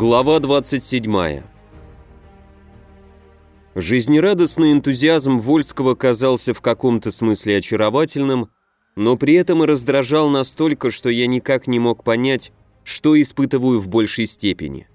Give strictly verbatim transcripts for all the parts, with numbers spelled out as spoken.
Глава двадцать седьмая. Жизнерадостный энтузиазм Вольского казался в каком-то смысле очаровательным, но при этом и раздражал настолько, что я никак не мог понять, что испытываю в большей степени.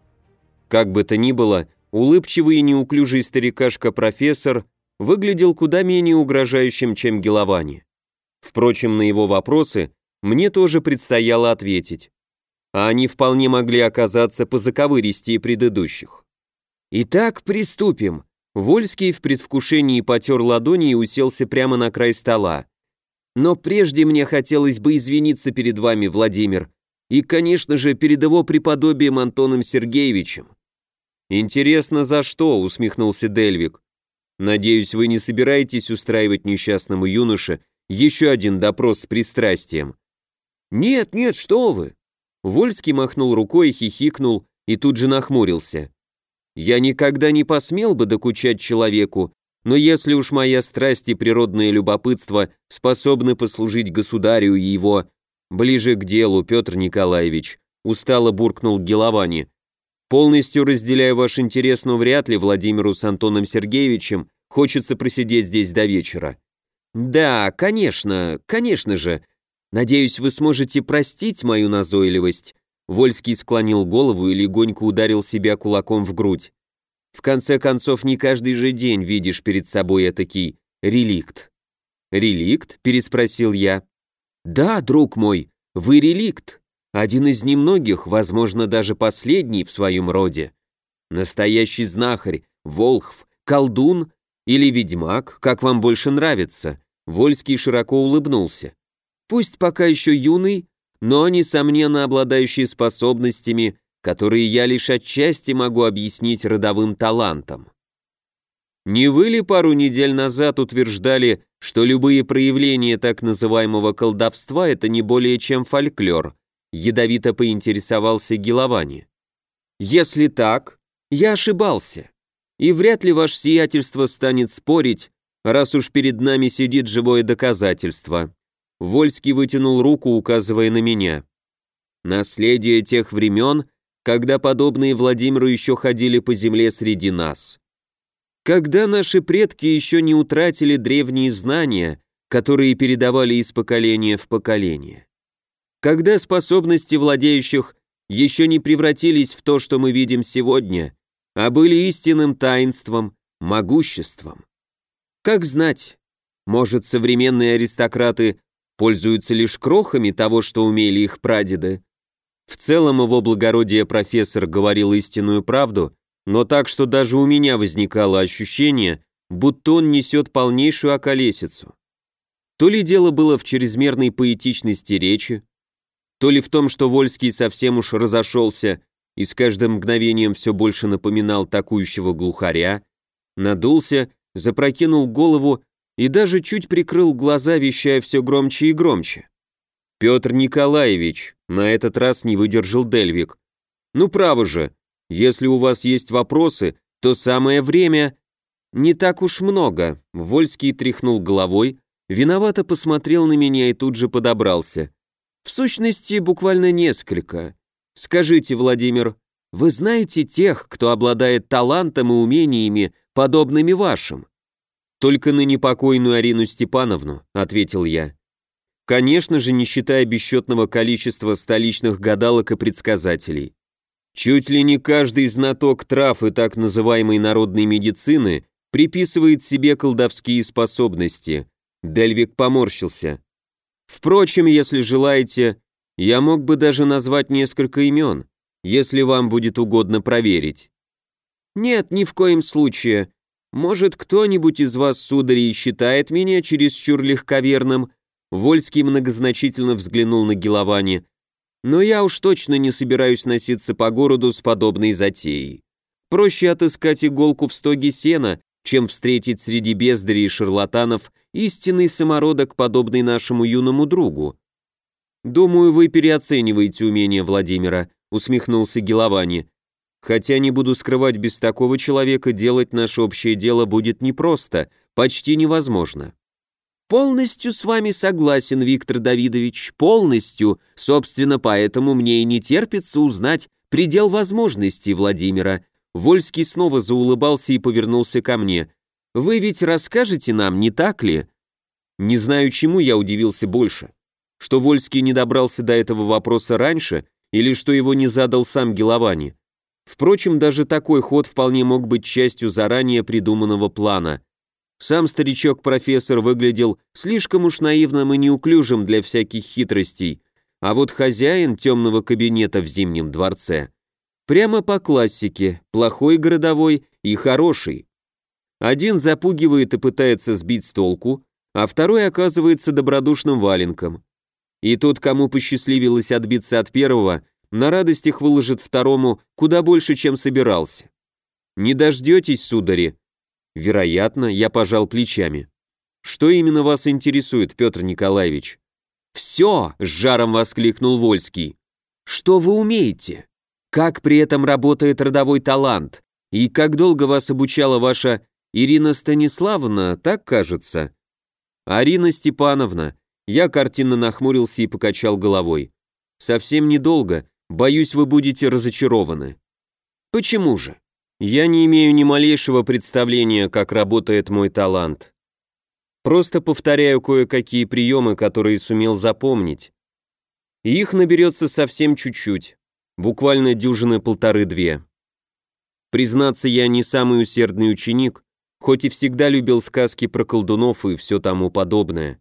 Как бы то ни было, улыбчивый и неуклюжий старикашка-профессор выглядел куда менее угрожающим, чем Геловани. Впрочем, на его вопросы мне тоже предстояло ответить, а они вполне могли оказаться позаковыристее предыдущих. «Итак, приступим». Вольский в предвкушении потер ладони и уселся прямо на край стола. «Но прежде мне хотелось бы извиниться перед вами, Владимир, и, конечно же, перед его преподобием Антоном Сергеевичем». «Интересно, за что?» — усмехнулся Дельвик. «Надеюсь, вы не собираетесь устраивать несчастному юноше еще один допрос с пристрастием?» «Нет, нет, что вы!» Вольский махнул рукой и хихикнул, и тут же нахмурился. «Я никогда не посмел бы докучать человеку, но если уж моя страсть и природное любопытство способны послужить государю и его...» «Ближе к делу, Петр Николаевич», — устало буркнул Геловани. «Полностью разделяю ваш интерес, но вряд ли Владимиру с Антоном Сергеевичем хочется просидеть здесь до вечера». «Да, конечно, конечно же. Надеюсь, вы сможете простить мою назойливость». Вольский склонил голову и легонько ударил себя кулаком в грудь. «В конце концов, не каждый же день видишь перед собой этакий реликт». «Реликт?» – переспросил я. «Да, друг мой, вы реликт. Один из немногих, возможно, даже последний в своем роде. Настоящий знахарь, волхв, колдун или ведьмак, как вам больше нравится». Вольский широко улыбнулся. «Пусть пока еще юный, но, несомненно, обладающий способностями, которые я лишь отчасти могу объяснить родовым талантом». «Не вы ли пару недель назад утверждали, что любые проявления так называемого колдовства – это не более чем фольклор?» – ядовито поинтересовался Геловани. «Если так, я ошибался, и вряд ли ваше сиятельство станет спорить, раз уж перед нами сидит живое доказательство». Вольский вытянул руку, указывая на меня. «Наследие тех времен, когда подобные Владимиру еще ходили по земле среди нас. Когда наши предки еще не утратили древние знания, которые передавали из поколения в поколение. Когда способности владеющих еще не превратились в то, что мы видим сегодня, а были истинным таинством, могуществом. Как знать, может, современные аристократы пользуются лишь крохами того, что умели их прадеды. В целом его благородие профессор говорил истинную правду, но так, что даже у меня возникало ощущение, будто он несет полнейшую околесицу. То ли дело было в чрезмерной поэтичности речи, то ли в том, что Вольский совсем уж разошелся и с каждым мгновением все больше напоминал такующего глухаря, надулся, запрокинул голову и даже чуть прикрыл глаза, вещая все громче и громче. «Петр Николаевич», на этот раз не выдержал Дельвик. «Ну право же, если у вас есть вопросы, то самое время...» «Не так уж много», — Вольский тряхнул головой, виновато посмотрел на меня и тут же подобрался. «В сущности, буквально несколько. Скажите, Владимир, вы знаете тех, кто обладает талантом и умениями, подобными вашим?» «Только на непокойную Арину Степановну», — ответил я. «Конечно же, не считая бесчетного количества столичных гадалок и предсказателей. Чуть ли не каждый знаток трав и так называемой народной медицины приписывает себе колдовские способности». Дельвик поморщился. «Впрочем, если желаете, я мог бы даже назвать несколько имен, если вам будет угодно проверить». «Нет, ни в коем случае. Может, кто-нибудь из вас, сударей, считает меня чересчур легковерным?» Вольский многозначительно взглянул на Геловани. «Но я уж точно не собираюсь носиться по городу с подобной затеей. Проще отыскать иголку в стоге сена, чем встретить среди бездарей и шарлатанов истинный самородок, подобный нашему юному другу». «Думаю, вы переоцениваете умения Владимира», — усмехнулся Геловани. «Хотя, не буду скрывать, без такого человека делать наше общее дело будет непросто, почти невозможно». «Полностью с вами согласен, Виктор Давидович, полностью. Собственно, поэтому мне и не терпится узнать, предел возможностей Владимира. Вольский снова заулыбался и повернулся ко мне. Вы ведь расскажете нам, не так ли? Не знаю, чему я удивился больше. Что Вольский не добрался до этого вопроса раньше, или что его не задал сам Геловани. Впрочем, даже такой ход вполне мог быть частью заранее придуманного плана. Сам старичок-профессор выглядел слишком уж наивным и неуклюжим для всяких хитростей, а вот хозяин темного кабинета в Зимнем дворце прямо по классике, плохой городовой и хороший. Один запугивает и пытается сбить с толку, а второй оказывается добродушным валенком. И тот, кому посчастливилось отбиться от первого, на радостях выложит второму куда больше, чем собирался. Не дождетесь, судари? Вероятно, я пожал плечами. Что именно вас интересует, Петр Николаевич? Все, с жаром воскликнул Вольский. Что вы умеете? Как при этом работает родовой талант? И как долго вас обучала ваша Ирина Станиславовна, так кажется? Арина Степановна. Я картинно нахмурился и покачал головой. Совсем недолго, боюсь, вы будете разочарованы. Почему же? Я не имею ни малейшего представления, как работает мой талант. Просто повторяю кое-какие приемы, которые сумел запомнить. И их наберется совсем чуть-чуть. Буквально дюжины полторы-две. Признаться, я не самый усердный ученик, хоть и всегда любил сказки про колдунов и все тому подобное.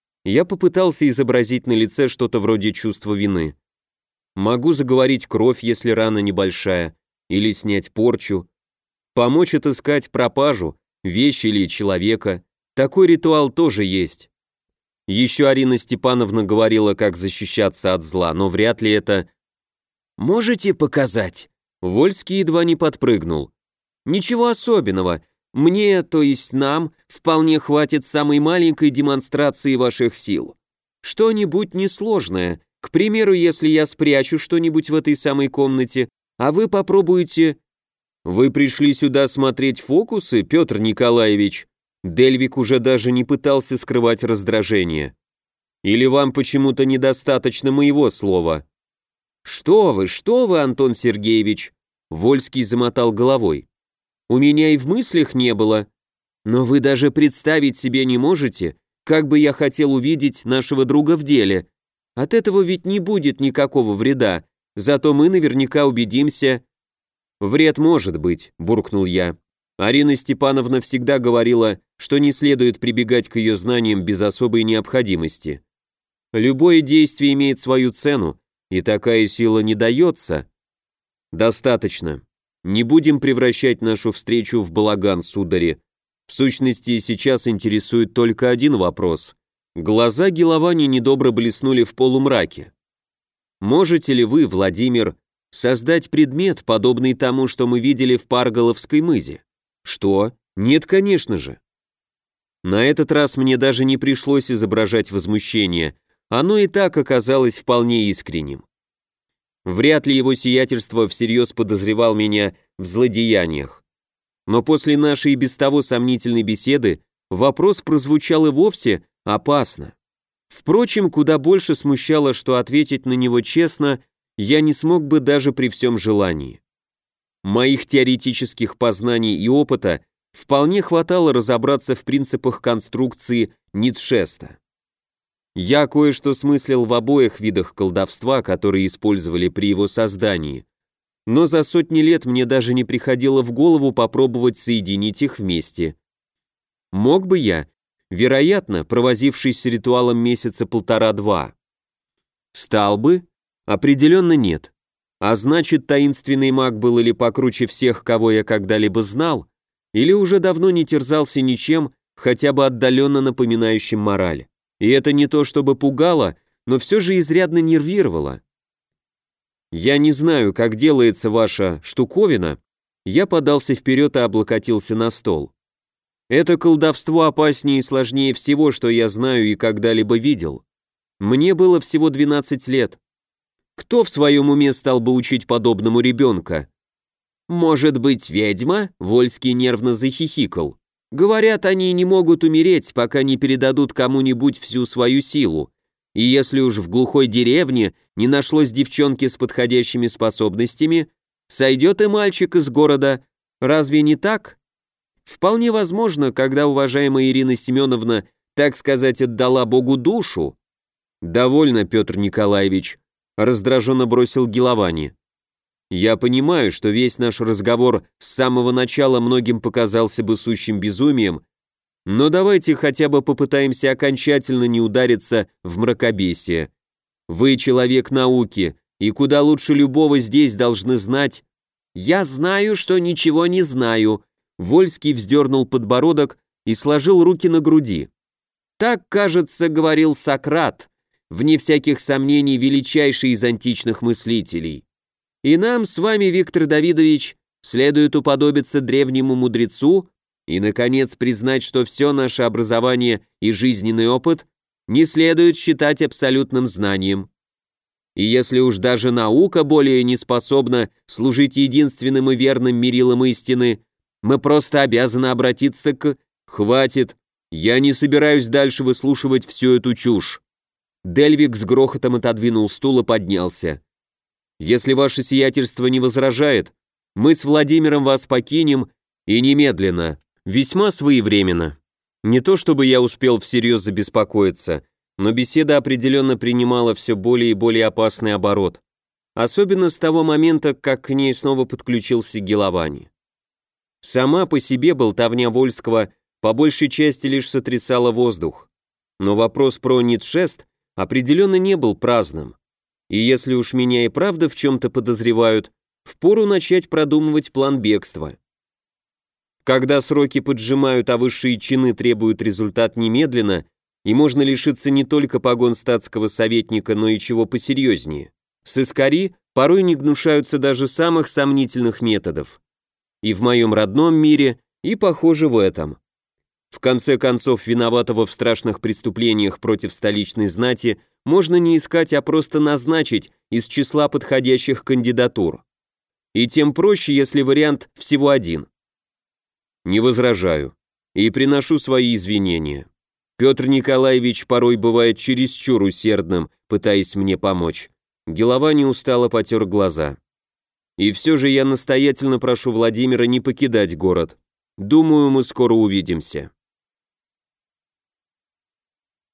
Я попытался изобразить на лице что-то вроде чувства вины. Могу заговорить кровь, если рана небольшая, или снять порчу, помочь отыскать пропажу, вещь или человека. Такой ритуал тоже есть. Еще Арина Степановна говорила, как защищаться от зла, но вряд ли это... «Можете показать?» Вольский едва не подпрыгнул. «Ничего особенного. Мне, то есть нам, вполне хватит самой маленькой демонстрации ваших сил. Что-нибудь несложное. К примеру, если я спрячу что-нибудь в этой самой комнате, а вы попробуете...» «Вы пришли сюда смотреть фокусы, Петр Николаевич?» Дельвик уже даже не пытался скрывать раздражение. «Или вам почему-то недостаточно моего слова?» «Что вы, что вы, Антон Сергеевич?» Вольский замотал головой. «У меня и в мыслях не было. Но вы даже представить себе не можете, как бы я хотел увидеть нашего друга в деле. От этого ведь не будет никакого вреда, зато мы наверняка убедимся...» «Вред может быть», — буркнул я. Арина Степановна всегда говорила, что не следует прибегать к ее знаниям без особой необходимости. Любое действие имеет свою цену, и такая сила не дается. Достаточно. Не будем превращать нашу встречу в балаган, судари. В сущности, сейчас интересует только один вопрос. Глаза Геловани недобро блеснули в полумраке. Можете ли вы, Владимир, создать предмет, подобный тому, что мы видели в Парголовской мызе? Что? Нет, конечно же. На этот раз мне даже не пришлось изображать возмущение, оно и так оказалось вполне искренним. Вряд ли его сиятельство всерьез подозревал меня в злодеяниях. Но после нашей и без того сомнительной беседы вопрос прозвучал и вовсе опасно. Впрочем, куда больше смущало, что ответить на него честно я не смог бы даже при всем желании. Моих теоретических познаний и опыта вполне хватало разобраться в принципах конструкции Ницшеста. Я кое-что смыслил в обоих видах колдовства, которые использовали при его создании, но за сотни лет мне даже не приходило в голову попробовать соединить их вместе. Мог бы я? Вероятно, провозившись с ритуалом месяца полтора-два. Стал бы? Определенно нет. А значит, таинственный маг был или покруче всех, кого я когда-либо знал, или уже давно не терзался ничем, хотя бы отдаленно напоминающим мораль. И это не то чтобы пугало, но все же изрядно нервировало. Я не знаю, как делается ваша штуковина. Я подался вперед и облокотился на стол. Это колдовство опаснее и сложнее всего, что я знаю и когда-либо видел. Мне было всего двенадцать лет. Кто в своем уме стал бы учить подобному ребенка? Может быть, ведьма? Вольский нервно захихикал. Говорят, они не могут умереть, пока не передадут кому-нибудь всю свою силу. И если уж в глухой деревне не нашлось девчонки с подходящими способностями, сойдет и мальчик из города. Разве не так? Вполне возможно, когда уважаемая Ирина Семеновна, так сказать, отдала Богу душу. «Довольно, Петр Николаевич», — раздраженно бросил Гиловани. «Я понимаю, что весь наш разговор с самого начала многим показался бы сущим безумием, но давайте хотя бы попытаемся окончательно не удариться в мракобесие. Вы человек науки, и куда лучше любого здесь должны знать...» «Я знаю, что ничего не знаю», — Вольский вздернул подбородок и сложил руки на груди. «Так, кажется, говорил Сократ, вне всяких сомнений величайший из античных мыслителей. И нам с вами, Виктор Давидович, следует уподобиться древнему мудрецу и, наконец, признать, что все наше образование и жизненный опыт не следует считать абсолютным знанием. И если уж даже наука более не способна служить единственным и верным мерилом истины, мы просто обязаны обратиться к... Хватит, я не собираюсь дальше выслушивать всю эту чушь. Дельвик с грохотом отодвинул стул и поднялся. Если ваше сиятельство не возражает, мы с Владимиром вас покинем и немедленно, весьма своевременно. Не то чтобы я успел всерьез забеспокоиться, но беседа определенно принимала все более и более опасный оборот, особенно с того момента, как к ней снова подключился Гиловани. Сама по себе болтовня Вольского по большей части лишь сотрясала воздух, но вопрос про Ницшест определенно не был праздным, и если уж меня и правда в чем-то подозревают, впору начать продумывать план бегства. Когда сроки поджимают, а высшие чины требуют результат немедленно, и можно лишиться не только погон статского советника, но и чего посерьезнее. Сыскари порой не гнушаются даже самых сомнительных методов. И в моем родном мире, и, похоже, в этом. В конце концов, виноватого в страшных преступлениях против столичной знати можно не искать, а просто назначить из числа подходящих кандидатур. И тем проще, если вариант всего один. Не возражаю. И приношу свои извинения. Петр Николаевич порой бывает чересчур усердным, пытаясь мне помочь. Гиловани устало потер глаза. И все же я настоятельно прошу Владимира не покидать город. Думаю, мы скоро увидимся.